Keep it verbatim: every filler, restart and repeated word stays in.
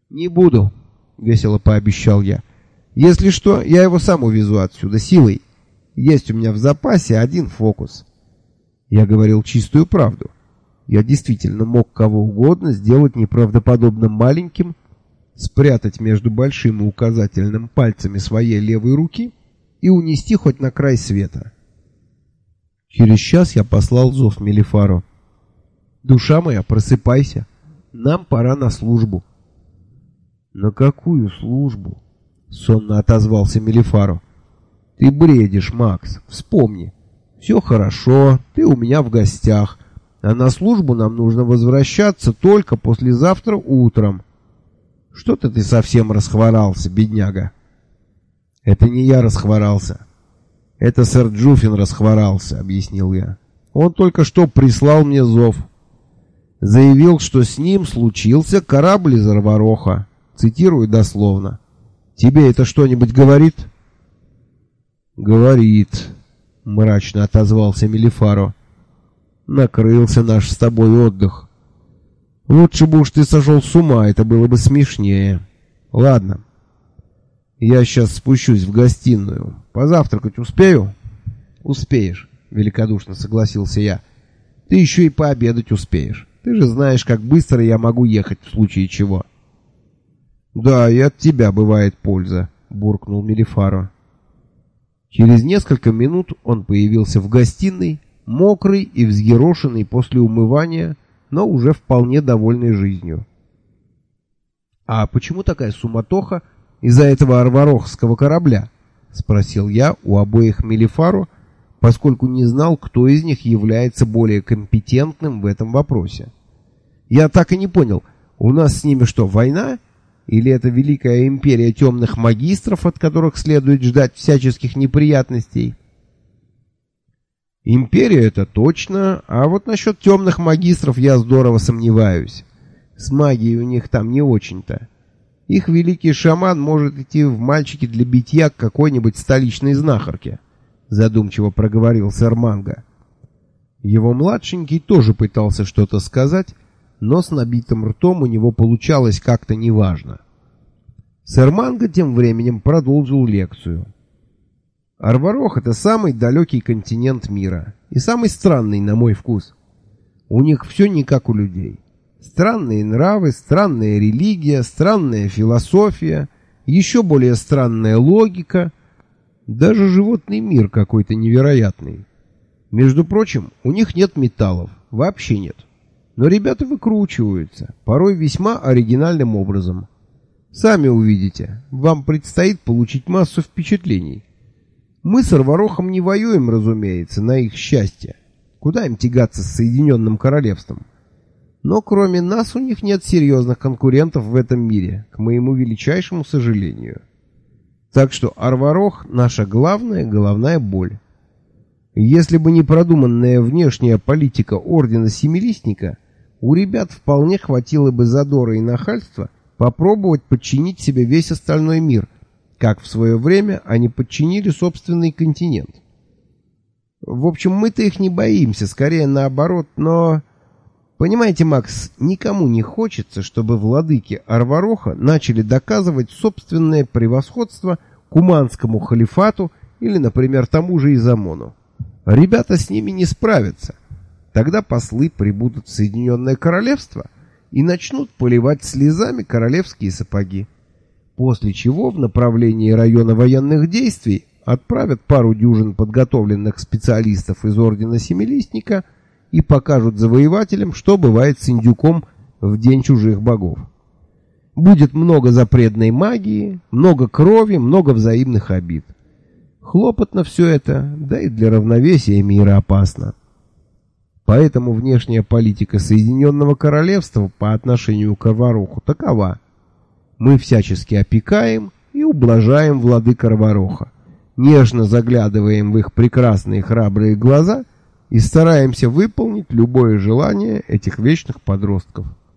«Не буду», — весело пообещал я. «Если что, я его сам увезу отсюда силой. Есть у меня в запасе один фокус». Я говорил чистую правду. Я действительно мог кого угодно сделать неправдоподобно маленьким, спрятать между большим и указательным пальцами своей левой руки и унести хоть на край света. Через час я послал зов Мелифару. «Душа моя, просыпайся. Нам пора на службу». «На какую службу?» — сонно отозвался Мелифару. «Ты бредишь, Макс. Вспомни. Все хорошо, ты у меня в гостях, а на службу нам нужно возвращаться только послезавтра утром. Что-то ты совсем расхворался, бедняга». «Это не я расхворался. Это сэр Джуфин расхворался», — объяснил я. «Он только что прислал мне зов. Заявил, что с ним случился корабль из Арвароха. Цитирую дословно. Тебе это что-нибудь говорит?» «Говорит», — мрачно отозвался Мелифаро. «Накрылся наш с тобой отдых. Лучше бы уж ты сошел с ума, это было бы смешнее. Ладно, я сейчас спущусь в гостиную. Позавтракать успею?» «Успеешь», — великодушно согласился я. «Ты еще и пообедать успеешь. Ты же знаешь, как быстро я могу ехать в случае чего». «Да, и от тебя бывает польза», — буркнул Мелифаро. Через несколько минут он появился в гостиной, мокрый и взъерошенный после умывания, но уже вполне довольный жизнью. «А почему такая суматоха из-за этого арварохского корабля?» — спросил я у обоих Мелифаро, поскольку не знал, кто из них является более компетентным в этом вопросе. «Я так и не понял, у нас с ними что, война? Или это великая империя темных магистров, от которых следует ждать всяческих неприятностей?» «Империя — это точно, а вот насчет темных магистров я здорово сомневаюсь. С магией у них там не очень-то. Их великий шаман может идти в мальчики для битья к какой-нибудь столичной знахарке», — задумчиво проговорил сэр Манго. Его младшенький тоже пытался что-то сказать, но с набитым ртом у него получалось как-то неважно. Сэр Манго тем временем продолжил лекцию. «Арварох — это самый далекий континент мира и самый странный, на мой вкус. У них все не как у людей. Странные нравы, странная религия, странная философия, еще более странная логика, даже животный мир какой-то невероятный. Между прочим, у них нет металлов, вообще нет. Но ребята выкручиваются, порой весьма оригинальным образом. Сами увидите, вам предстоит получить массу впечатлений. Мы с Арварохом не воюем, разумеется, на их счастье. Куда им тягаться с Соединенным Королевством? Но кроме нас у них нет серьезных конкурентов в этом мире, к моему величайшему сожалению. Так что Арварох — наша главная головная боль. Если бы не продуманная внешняя политика Ордена Семилистника, у ребят вполне хватило бы задора и нахальства попробовать подчинить себе весь остальной мир, как в свое время они подчинили собственный континент. В общем, мы-то их не боимся, скорее наоборот, но... Понимаете, Макс, никому не хочется, чтобы владыки Арвароха начали доказывать собственное превосходство Куманскому халифату или, например, тому же Изамону. Ребята с ними не справятся. Тогда послы прибудут в Соединенное Королевство и начнут поливать слезами королевские сапоги. После чего в направлении района военных действий отправят пару дюжин подготовленных специалистов из Ордена Семилистника и покажут завоевателям, что бывает с индюком в день чужих богов. Будет много запретной магии, много крови, много взаимных обид. Хлопотно все это, да и для равновесия мира опасно. Поэтому внешняя политика Соединенного Королевства по отношению к Арвароху такова. Мы всячески опекаем и ублажаем владык Арвароха, нежно заглядываем в их прекрасные храбрые глаза и стараемся выполнить любое желание этих вечных подростков.